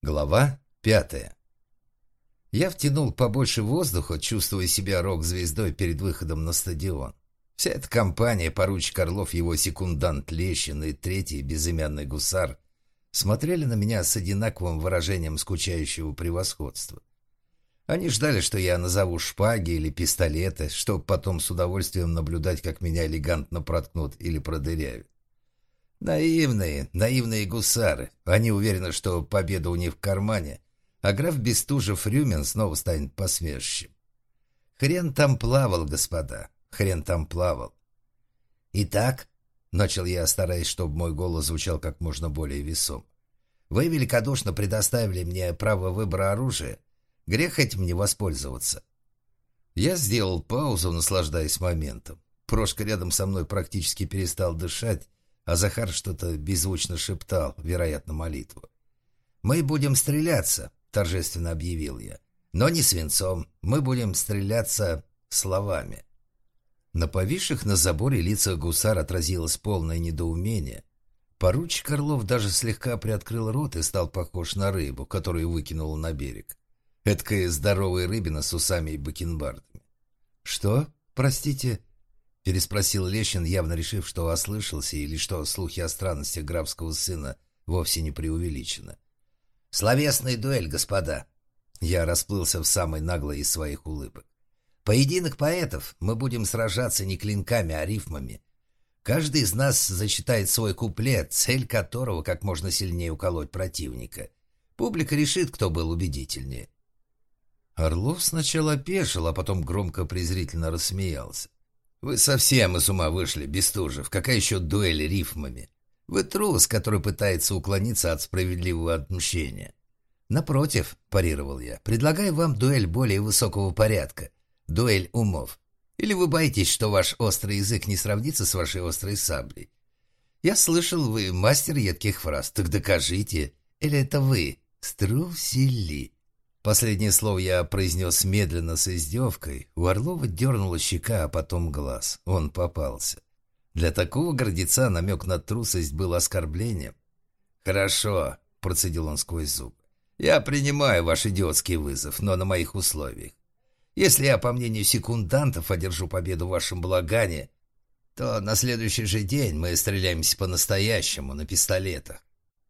Глава 5. Я втянул побольше воздуха, чувствуя себя рок-звездой перед выходом на стадион. Вся эта компания, поручик Орлов, его секундант Лещин и третий безымянный гусар, смотрели на меня с одинаковым выражением скучающего превосходства. Они ждали, что я назову шпаги или пистолеты, чтобы потом с удовольствием наблюдать, как меня элегантно проткнут или продырявят. Наивные гусары. Они уверены, что победа у них в кармане, а граф Бестужев-Рюмин снова станет посмешищем. Хрен там плавал, господа, хрен там плавал. «Итак», — начал я, стараясь, чтобы мой голос звучал как можно более весом, «вы великодушно предоставили мне право выбора оружия. Грех этим не воспользоваться». Я сделал паузу, наслаждаясь моментом. Прошка рядом со мной практически перестал дышать, а Захар что-то беззвучно шептал, вероятно, молитву. «Мы будем стреляться», — торжественно объявил я. «Но не свинцом. Мы будем стреляться словами». На повисших на заборе лицах гусар отразилось полное недоумение. Поручик Орлов даже слегка приоткрыл рот и стал похож на рыбу, которую выкинула на берег. Эдакая здоровая рыбина с усами и бакенбардами. «Что? Простите?» — переспросил Лещин, явно решив, что ослышался или что слухи о странностях графского сына вовсе не преувеличены. «Словесная дуэль, господа!» Я расплылся в самой наглой из своих улыбок. «Поединок поэтов. Мы будем сражаться не клинками, а рифмами. Каждый из нас зачитает свой куплет, цель которого как можно сильнее уколоть противника. Публика решит, кто был убедительнее». Орлов сначала опешил, а потом громко презрительно рассмеялся. «Вы совсем из ума вышли, Бестужев. Какая еще дуэль рифмами? Вы трус, который пытается уклониться от справедливого отмщения». «Напротив», — парировал я, — «предлагаю вам дуэль более высокого порядка. Дуэль умов. Или вы боитесь, что ваш острый язык не сравнится с вашей острой саблей? Я слышал, вы мастер едких фраз. Так докажите. Или это вы струсили?» Последнее слово я произнес медленно, с издевкой. У Орлова дернула щека, а потом глаз. Он попался. Для такого гордеца намек на трусость был оскорблением. «Хорошо», — процедил он сквозь зубы. «Я принимаю ваш идиотский вызов, но на моих условиях. Если я, по мнению секундантов, одержу победу в вашем балагане, то на следующий же день мы стреляемся по-настоящему на пистолетах».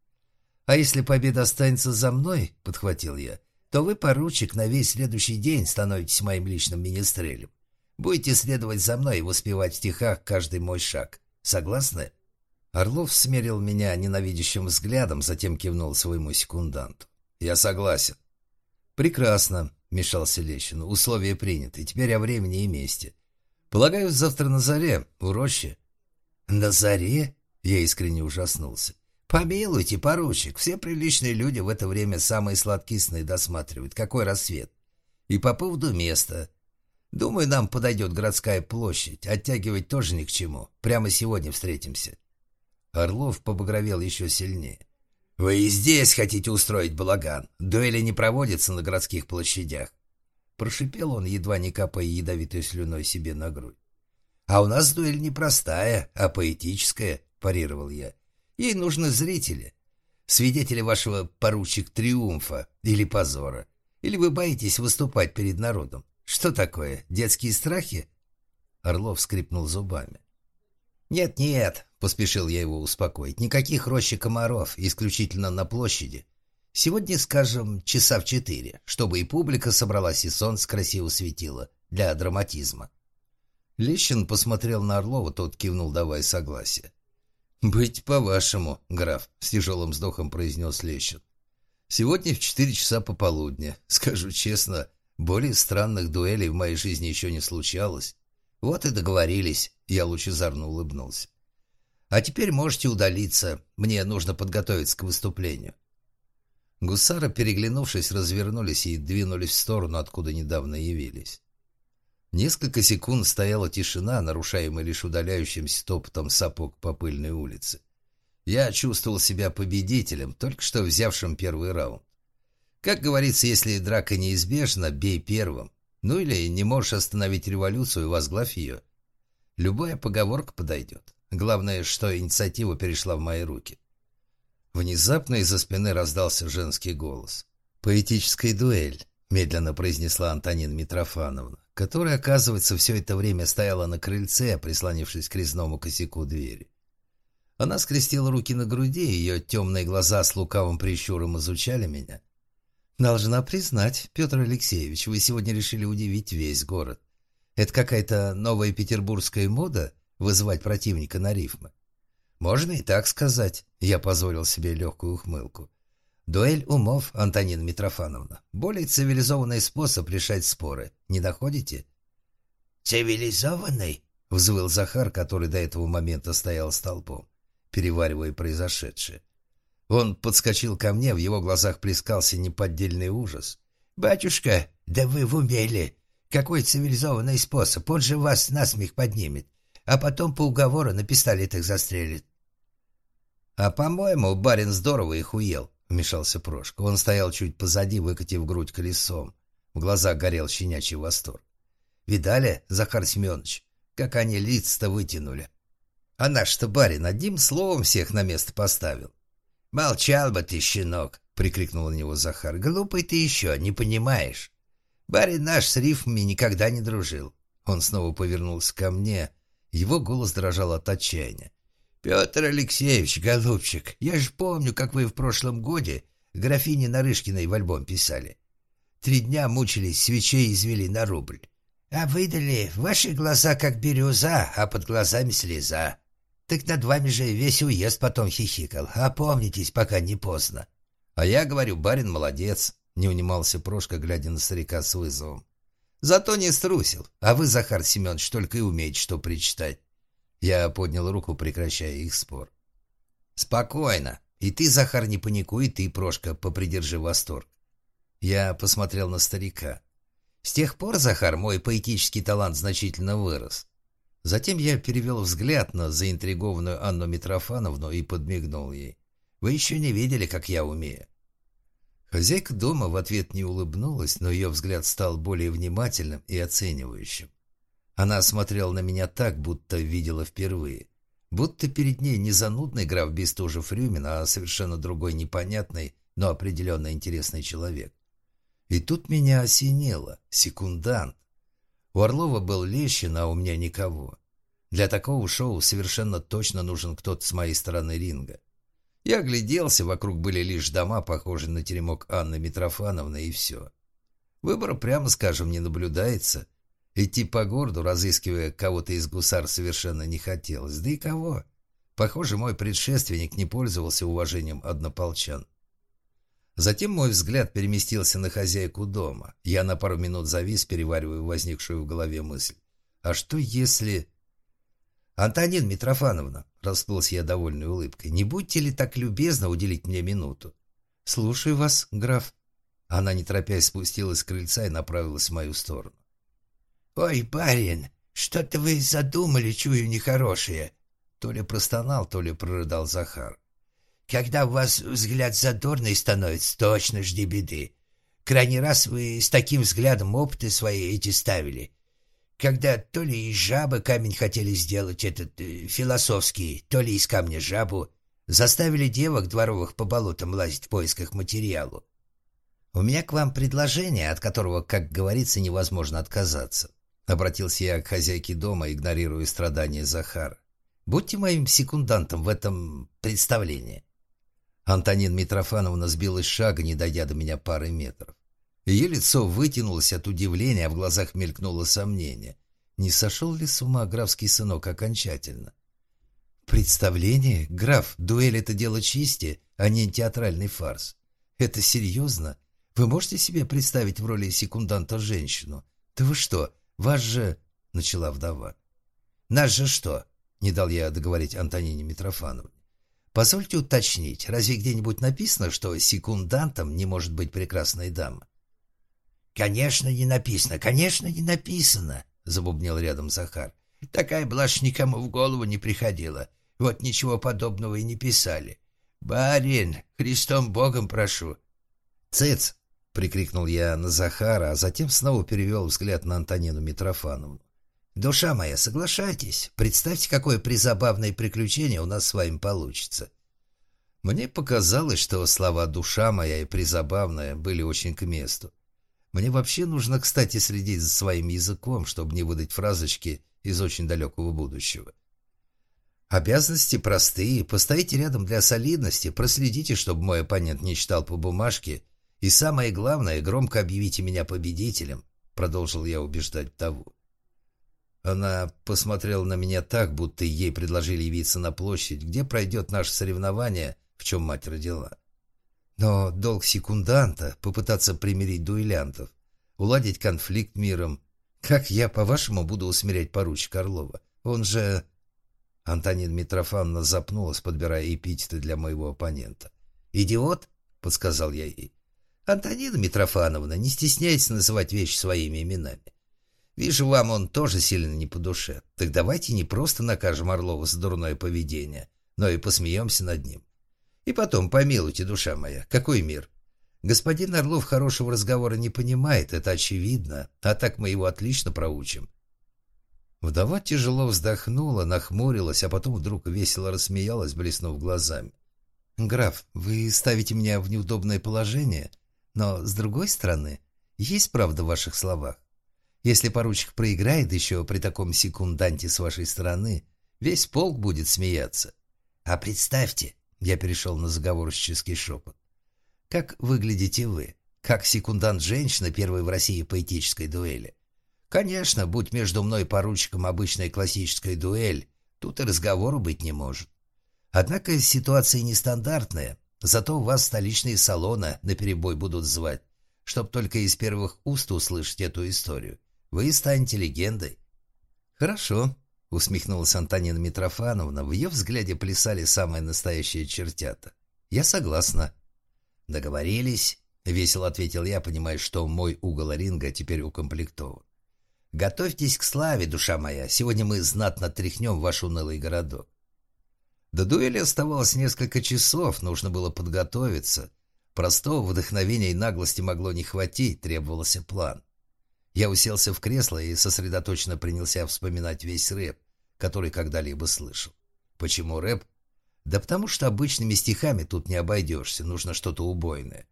«А если победа останется за мной, — подхватил я, — то вы, поручик, на весь следующий день становитесь моим личным министрелем. Будете следовать за мной и воспевать в стихах каждый мой шаг. Согласны?» Орлов смерил меня ненавидящим взглядом, затем кивнул своему секунданту. «Я согласен». «Прекрасно», — вмешался Лещин. «Условия приняты. Теперь о времени и месте. Полагаю, завтра на заре, в роще». «На заре?» — я искренне ужаснулся. «Помилуйте, поручик, все приличные люди в это время самые сладкие сны досматривают. Какой рассвет? И по поводу места. Думаю, нам подойдет городская площадь. Оттягивать тоже ни к чему. Прямо сегодня встретимся». Орлов побагровел еще сильнее. «Вы и здесь хотите устроить балаган? Дуэли не проводятся на городских площадях». Прошипел он, едва не капая ядовитой слюной себе на грудь. «А у нас дуэль не простая, а поэтическая», — парировал я. «Ей нужны зрители, свидетели вашего, поручик, триумфа или позора. Или вы боитесь выступать перед народом? Что такое, детские страхи?» Орлов скрипнул зубами. «Нет», — поспешил я его успокоить, — «никаких рощи комаров, исключительно на площади. Сегодня, скажем, часа в 4, чтобы и публика собралась, и солнце красиво светило, для драматизма». Лещин посмотрел на Орлова, тот кивнул, давая согласие. «Быть по-вашему, граф», — с тяжелым вздохом произнес Лещин. «Сегодня в 4 часа пополудня. Скажу честно, более странных дуэлей в моей жизни еще не случалось». «Вот и договорились», — я лучезарно улыбнулся. «А теперь можете удалиться. Мне нужно подготовиться к выступлению». Гусары, переглянувшись, развернулись и двинулись в сторону, откуда недавно явились. Несколько секунд стояла тишина, нарушаемая лишь удаляющимся топотом сапог по пыльной улице. Я чувствовал себя победителем, только что взявшим первый раунд. Как говорится, если драка неизбежна, бей первым. Ну или не можешь остановить революцию, возглавь ее. Любая поговорка подойдет. Главное, что инициатива перешла в мои руки. Внезапно из-за спины раздался женский голос. «Поэтическая дуэль», — медленно произнесла Антонина Митрофановна, которая, оказывается, все это время стояла на крыльце, прислонившись к резному косяку двери. Она скрестила руки на груди, ее темные глаза с лукавым прищуром изучали меня. «Должна признать, Петр Алексеевич, вы сегодня решили удивить весь город. Это какая-то новая петербургская мода — вызывать противника на рифмы?» «Можно и так сказать», — я позволил себе легкую ухмылку. «Дуэль умов, Антонина Митрофановна. Более цивилизованный способ решать споры. Не находите?» «Цивилизованный?» — взвыл Захар, который до этого момента стоял столбом, переваривая произошедшее. Он подскочил ко мне, в его глазах плескался неподдельный ужас. «Батюшка, да вы в уме ли? Какой цивилизованный способ? Он же вас насмех поднимет, а потом по уговору на пистолетах застрелит». «А, по-моему, барин здорово их уел», — вмешался Прошка. Он стоял чуть позади, выкатив грудь колесом. В глазах горел щенячий восторг. «Видали, Захар Семенович, как они лица-то вытянули? А наш-то барин одним словом всех на место поставил». «Молчал бы ты, щенок!» — прикрикнул на него Захар. «Глупый ты еще, не понимаешь. Барин наш с рифмами никогда не дружил». Он снова повернулся ко мне. Его голос дрожал от отчаяния. «Петр Алексеевич, голубчик, я же помню, как вы в прошлом годе графине Нарышкиной в альбом писали. 3 дня мучились, свечей извели на рубль. А выдали ваши глаза, как бирюза, а под глазами слеза. Так над вами же весь уезд потом хихикал. Опомнитесь, пока не поздно». «А я говорю, барин молодец», — не унимался Прошка, глядя на старика с вызовом. «Зато не струсил. А вы, Захар Семенович, только и умеете что причитать». Я поднял руку, прекращая их спор. «Спокойно. И ты, Захар, не паникуй, и ты, Прошка, попридержи восторг». Я посмотрел на старика. С тех пор, Захар, мой поэтический талант значительно вырос. Затем я перевел взгляд на заинтригованную Анну Митрофановну и подмигнул ей. «Вы еще не видели, как я умею». Хозяйка дома в ответ не улыбнулась, но ее взгляд стал более внимательным и оценивающим. Она смотрела на меня так, будто видела впервые. Будто перед ней не занудный граф Бестужев-Рюмин, а совершенно другой непонятный, но определенно интересный человек. И тут меня осенило. Секундант. У Орлова был Лещин, а у меня никого. Для такого шоу совершенно точно нужен кто-то с моей стороны ринга. Я огляделся, вокруг были лишь дома, похожие на теремок Анны Митрофановны, и все. Выбора, прямо скажем, не наблюдается. Идти по городу, разыскивая кого-то из гусар, совершенно не хотелось. Да и кого? Похоже, мой предшественник не пользовался уважением однополчан. Затем мой взгляд переместился на хозяйку дома. Я на пару минут завис, переваривая возникшую в голове мысль. А что если... «Антонина Митрофановна», — расплылся я довольной улыбкой, — «не будьте ли так любезны уделить мне минуту?» «Слушаю вас, граф». Она, не торопясь, спустилась с крыльца и направилась в мою сторону. «Ой, барин, что-то вы задумали, чую, нехорошее!» То ли простонал, то ли прорыдал Захар. «Когда у вас взгляд задорный становится, точно жди беды. Крайний раз вы с таким взглядом опыты свои эти ставили. Когда то ли из жабы камень хотели сделать этот философский, то ли из камня жабу, заставили девок дворовых по болотам лазить в поисках материалу. У меня к вам предложение, от которого, как говорится, невозможно отказаться». Обратился я к хозяйке дома, игнорируя страдания Захара. «Будьте моим секундантом в этом представлении». Антонина Митрофановна сбилась с шага, не дойдя до меня пары метров. Ее лицо вытянулось от удивления, а в глазах мелькнуло сомнение. Не сошел ли с ума графский сынок окончательно? «Представление? Граф, дуэль — это дело чести, а не театральный фарс. Это серьезно? Вы можете себе представить в роли секунданта женщину? Да вы что, вас же...» — начала вдова. «Нас же что?» — не дал я договорить Антонине Митрофановне. «Позвольте уточнить, разве где-нибудь написано, что секундантом не может быть прекрасная дама?» «Конечно, не написано, конечно, не написано», — забубнил рядом Захар. «Такая блажь никому в голову не приходила. Вот ничего подобного и не писали. Барин, Христом Богом прошу». «Цыц!» — прикрикнул я на Захара, а затем снова перевел взгляд на Антонину Митрофановну. «Душа моя, соглашайтесь. Представьте, какое призабавное приключение у нас с вами получится». Мне показалось, что слова «душа моя» и «призабавная» были очень к месту. Мне вообще нужно, кстати, следить за своим языком, чтобы не выдать фразочки из очень далекого будущего. Обязанности простые. Постоите рядом для солидности, проследите, чтобы мой оппонент не читал по бумажке, и самое главное, громко объявите меня победителем, продолжил я убеждать Таву. Она посмотрела на меня так, будто ей предложили явиться на площадь, где пройдет наше соревнование, в чем мать родила. Но долг секунданта — попытаться примирить дуэлянтов, уладить конфликт миром. Как я, по-вашему, буду усмирять поручика Орлова? Он же... Антонина Митрофановна запнулась, подбирая эпитеты для моего оппонента. «Идиот?» — подсказал я ей. «Антонина Митрофановна, не стесняйтесь называть вещи своими именами. Вижу, вам он тоже сильно не по душе. Так давайте не просто накажем Орлова за дурное поведение, но и посмеемся над ним. И потом, помилуйте, душа моя, какой мир? Господин Орлов хорошего разговора не понимает, это очевидно, а так мы его отлично проучим». Вдова тяжело вздохнула, нахмурилась, а потом вдруг весело рассмеялась, блеснув глазами. «Граф, вы ставите меня в неудобное положение, но, с другой стороны, есть правда в ваших словах. Если поручик проиграет еще при таком секунданте с вашей стороны, весь полк будет смеяться. А представьте, я перешел на заговорщический шепот, как выглядите вы, как секундант женщины первой в России поэтической дуэли. Конечно, будь между мной и поручиком обычная классическая дуэль, тут и разговору быть не может. Однако ситуация нестандартная, зато вас столичные салоны наперебой будут звать, чтоб только из первых уст услышать эту историю. Вы станете легендой. Хорошо, усмехнулась Антонина Митрофановна, в ее взгляде плясали самые настоящие чертята. Я согласна. Договорились, весело ответил я, понимая, что мой угол ринга теперь укомплектован. Готовьтесь к славе, душа моя, сегодня мы знатно тряхнем ваш унылый городок. До дуэли оставалось несколько часов, нужно было подготовиться. Простого вдохновения и наглости могло не хватить, требовался план. Я уселся в кресло и сосредоточенно принялся вспоминать весь рэп, который когда-либо слышал. Почему рэп? Да потому что обычными стихами тут не обойдешься, нужно что-то убойное.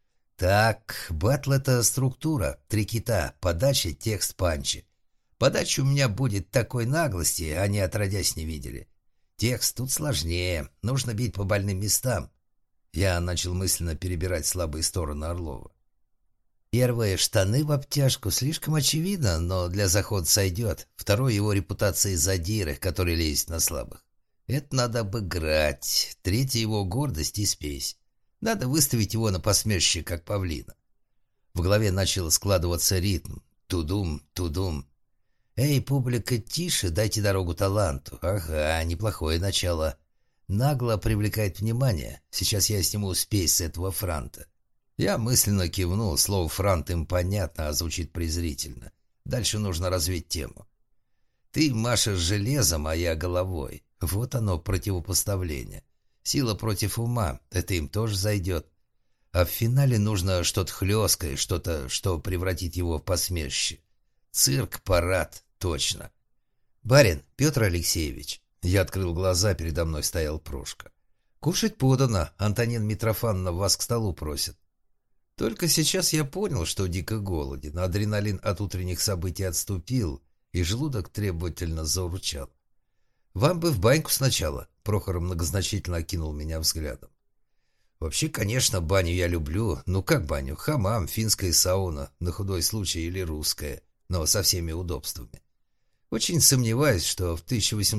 Так, баттл — это структура, 3 кита, подача, текст, панчи. Подача у меня будет такой наглости, они отродясь не видели. Текст тут сложнее, нужно бить по больным местам. Я начал мысленно перебирать слабые стороны Орлова. Первое, штаны в обтяжку, слишком очевидно, но для захода сойдет. Второе, его репутация задиры, который лезет на слабых. Это надо обыграть. Третье, его гордость и спесь. Надо выставить его на посмешище, как павлина. В голове начал складываться ритм. Тудум, тудум. Эй, публика, тише, дайте дорогу таланту. Ага, неплохое начало. Нагло привлекает внимание. Сейчас я сниму спесь с этого франта. Я мысленно кивнул. Слово «франт» им понятно, а звучит презрительно. Дальше нужно развить тему. Ты машешь железом, а я головой. Вот оно, противопоставление. Сила против ума, это им тоже зайдет. А в финале нужно что-то хлесткое, что-то, что превратит его в посмешище. Цирк, парад, точно. «Барин, Петр Алексеевич». Я открыл глаза, передо мной стоял Прошка. «Кушать подано, Антонина Митрофановна вас к столу просит». Только сейчас я понял, что дико голоден, адреналин от утренних событий отступил, и желудок требовательно заурчал. «Вам бы в баньку сначала», — Прохор многозначительно окинул меня взглядом. «Вообще, конечно, баню я люблю. Ну как баню? Хамам, финская сауна, на худой случай или русская, но со всеми удобствами. Очень сомневаюсь, что в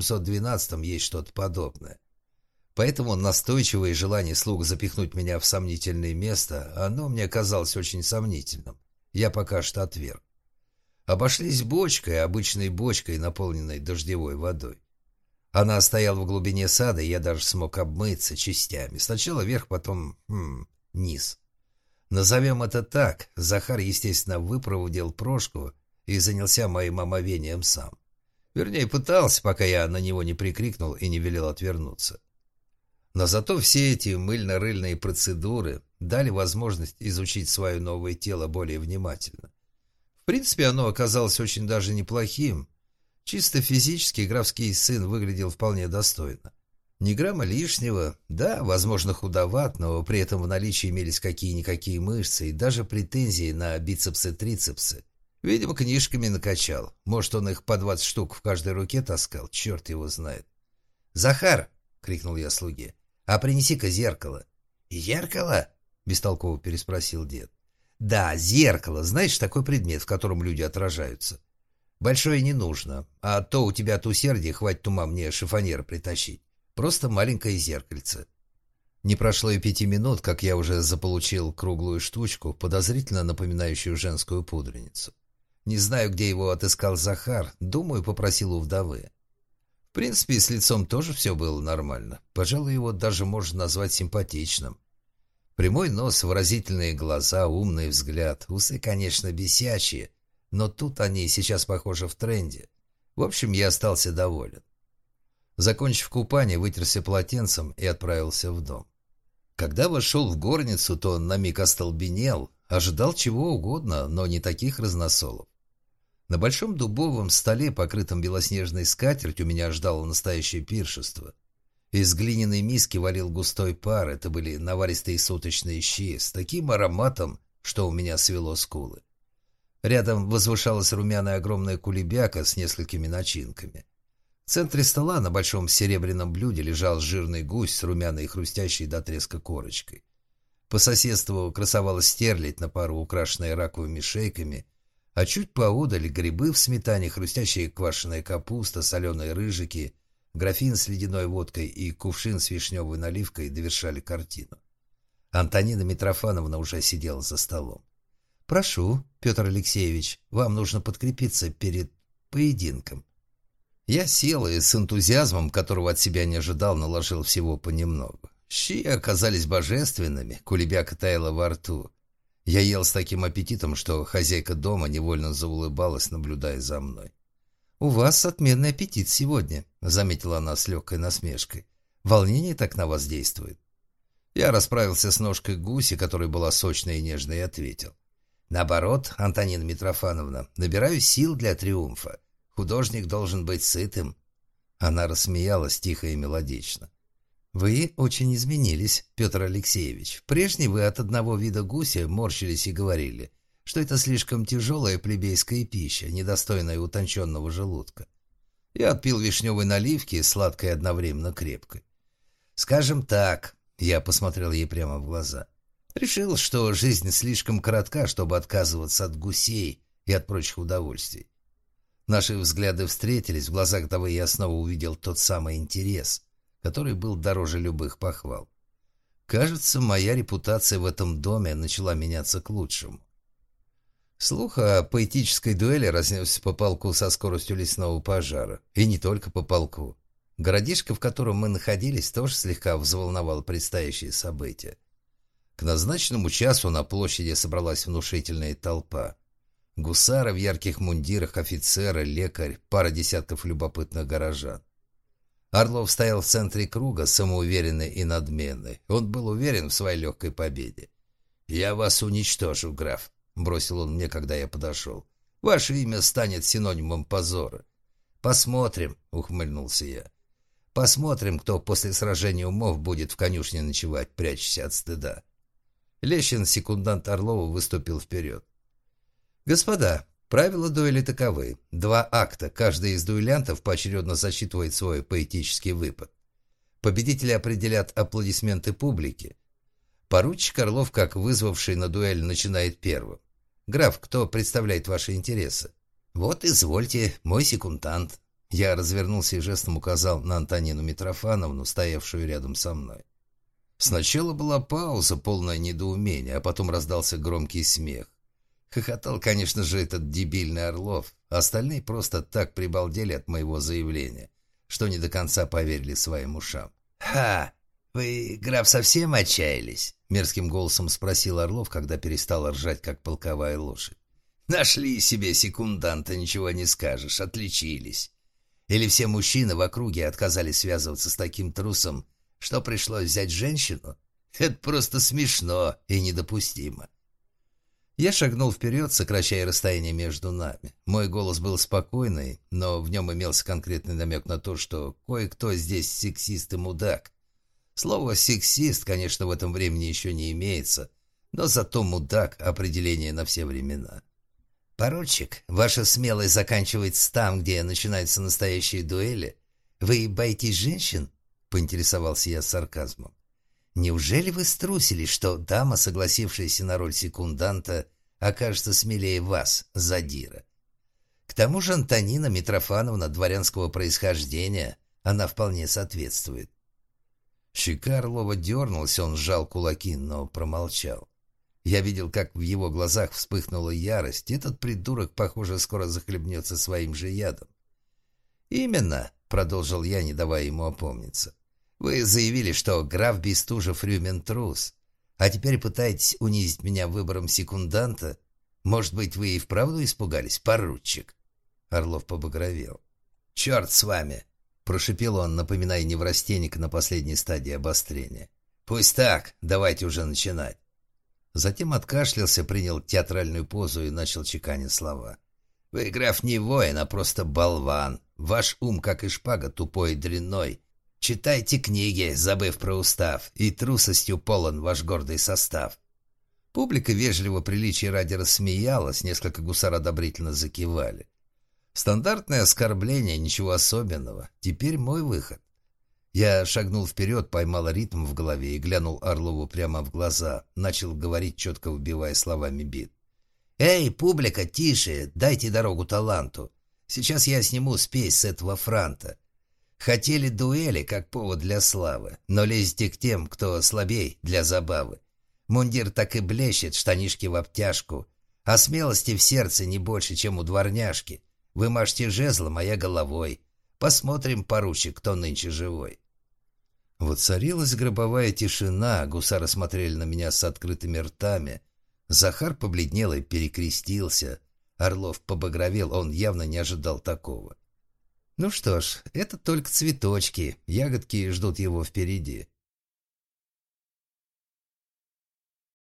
1812-м есть что-то подобное. Поэтому настойчивое желание слуг запихнуть меня в сомнительное место, оно мне казалось очень сомнительным. Я пока что отверг. Обошлись бочкой, обычной бочкой, наполненной дождевой водой. Она стояла в глубине сада, и я даже смог обмыться частями. Сначала вверх, потом низ. Назовем это так. Захар, естественно, выпроводил Прошку и занялся моим омовением сам. Вернее, пытался, пока я на него не прикрикнул и не велел отвернуться. Но зато все эти мыльно-рыльные процедуры дали возможность изучить свое новое тело более внимательно. В принципе, оно оказалось очень даже неплохим. Чисто физически графский сын выглядел вполне достойно. Ни грамма лишнего. Да, возможно, худоват, но при этом в наличии имелись какие-никакие мышцы и даже претензии на бицепсы-трицепсы. Видимо, книжками накачал. Может, он их по 20 штук в каждой руке таскал, черт его знает. «Захар!» — крикнул я слуге. «А принеси-ка зеркало». «Зеркало?» — бестолково переспросил дед. «Да, зеркало. Знаешь, такой предмет, в котором люди отражаются. Большое не нужно, а то у тебя от усердия хватит ума мне шифоньера притащить. Просто маленькое зеркальце». Не прошло и 5 минут, как я уже заполучил круглую штучку, подозрительно напоминающую женскую пудреницу. Не знаю, где его отыскал Захар, думаю, попросил у вдовы. В принципе, с лицом тоже все было нормально. Пожалуй, его даже можно назвать симпатичным. Прямой нос, выразительные глаза, умный взгляд. Усы, конечно, бесячие, но тут они сейчас, похоже, в тренде. В общем, я остался доволен. Закончив купание, вытерся полотенцем и отправился в дом. Когда вошел в горницу, то он на миг остолбенел, ожидал чего угодно, но не таких разносолов. На большом дубовом столе, покрытом белоснежной скатертью, меня ждало настоящее пиршество. Из глиняной миски варил густой пар, это были наваристые суточные щи с таким ароматом, что у меня свело скулы. Рядом возвышалась румяная огромная кулебяка с несколькими начинками. В центре стола на большом серебряном блюде лежал жирный гусь с румяной и хрустящей до треска корочкой. По соседству красовалась стерлядь на пару, украшенная раковыми шейками, а чуть поодаль грибы в сметане, хрустящая квашеная капуста, соленые рыжики, графин с ледяной водкой и кувшин с вишневой наливкой довершали картину. Антонина Митрофановна уже сидела за столом. «Прошу, Петр Алексеевич, вам нужно подкрепиться перед поединком». Я сел и с энтузиазмом, которого от себя не ожидал, наложил всего понемногу. Щи оказались божественными, кулебяка таяла во рту. Я ел с таким аппетитом, что хозяйка дома невольно заулыбалась, наблюдая за мной. «У вас отменный аппетит сегодня», — заметила она с легкой насмешкой. «Волнение так на вас действует». Я расправился с ножкой гуся, которая была сочной и нежной, и ответил. «Наоборот, Антонина Митрофановна, набираю сил для триумфа. Художник должен быть сытым». Она рассмеялась тихо и мелодично. «Вы очень изменились, Петр Алексеевич. Прежде вы от одного вида гуся морщились и говорили, что это слишком тяжелая плебейская пища, недостойная утонченного желудка. Я отпил вишневой наливки, сладкой и одновременно крепкой. Скажем так, я посмотрел ей прямо в глаза, решил, что жизнь слишком коротка, чтобы отказываться от гусей и от прочих удовольствий. Наши взгляды встретились, в глазах того я снова увидел тот самый интерес, который был дороже любых похвал. Кажется, моя репутация в этом доме начала меняться к лучшему. Слух о поэтической дуэли разнесся по полку со скоростью лесного пожара. И не только по полку. Городишко, в котором мы находились, тоже слегка взволновало предстоящее событие. К назначенному часу на площади собралась внушительная толпа. Гусары в ярких мундирах, офицеры, лекарь, пара десятков любопытных горожан. Орлов стоял в центре круга, самоуверенный и надменный. Он был уверен в своей легкой победе. «Я вас уничтожу, граф», — бросил он мне, когда я подошел. «Ваше имя станет синонимом позора». «Посмотрим», — ухмыльнулся я. «Посмотрим, кто после сражения умов будет в конюшне ночевать, прячась от стыда». Лещин, секундант Орлова, выступил вперед. «Господа, правила дуэли таковы. 2 акта. Каждый из дуэлянтов поочередно зачитывает свой поэтический выпад. Победители определят аплодисменты публики. Поручик Орлов, как вызвавший на дуэль, начинает первым. Граф, кто представляет ваши интересы?» «Вот, извольте, мой секундант». Я развернулся и жестом указал на Антонину Митрофановну, стоявшую рядом со мной. Сначала была пауза, полное недоумение, а потом раздался громкий смех. Хохотал, конечно же, этот дебильный Орлов, а остальные просто так прибалдели от моего заявления, что не до конца поверили своим ушам. «Ха! Вы, граф, совсем отчаялись?» — мерзким голосом спросил Орлов, когда перестал ржать, как полковая лошадь. «Нашли себе секунданта, ничего не скажешь, отличились. Или все мужчины в округе отказались связываться с таким трусом, что пришлось взять женщину? Это просто смешно и недопустимо». Я шагнул вперед, сокращая расстояние между нами. Мой голос был спокойный, но в нем имелся конкретный намек на то, что кое-кто здесь сексист и мудак. Слово «сексист», конечно, в этом времени еще не имеется, но зато мудак — определение на все времена. «Поручик, ваша смелость заканчивается там, где начинаются настоящие дуэли. Вы боитесь женщин?» — поинтересовался я с сарказмом. «Неужели вы струсили, что дама, согласившаяся на роль секунданта, окажется смелее вас, задира? К тому же Антонина Митрофановна дворянского происхождения, она вполне соответствует». Щека Орлова дернулась, он сжал кулаки, но промолчал. Я видел, как в его глазах вспыхнула ярость. Этот придурок, похоже, скоро захлебнется своим же ядом. «Именно», — продолжил я, не давая ему опомниться. «Вы заявили, что граф Бестужев-Рюмин трус, а теперь пытаетесь унизить меня выбором секунданта? Может быть, вы и вправду испугались, поручик?» Орлов побагровел. «Черт с вами!» — прошипел он, напоминая неврастенника на последней стадии обострения. «Пусть так, давайте уже начинать». Затем откашлялся, принял театральную позу и начал чеканить слова. «Вы, граф, не воин, а просто болван. Ваш ум, как и шпага, тупой и дрянной. Читайте книги, забыв про устав, и трусостью полон ваш гордый состав». Публика вежливо приличия ради рассмеялась, несколько гусар одобрительно закивали. Стандартное оскорбление, ничего особенного. Теперь мой выход. Я шагнул вперед, поймал ритм в голове и глянул Орлову прямо в глаза. Начал говорить, четко вбивая словами бит. «Эй, публика, тише, дайте дорогу таланту. Сейчас я сниму спесь с этого франта. Хотели дуэли, как повод для славы, но лезете к тем, кто слабей, для забавы. Мундир так и блещет, штанишки в обтяжку, а смелости в сердце не больше, чем у дворняжки. Вы мажьте жезлом, а я головой. Посмотрим, поручик, кто нынче живой». Воцарилась гробовая тишина, гусары смотрели на меня с открытыми ртами. Захар побледнел и перекрестился. Орлов побагровел, он явно не ожидал такого. Ну что ж, это только цветочки, ягодки ждут его впереди.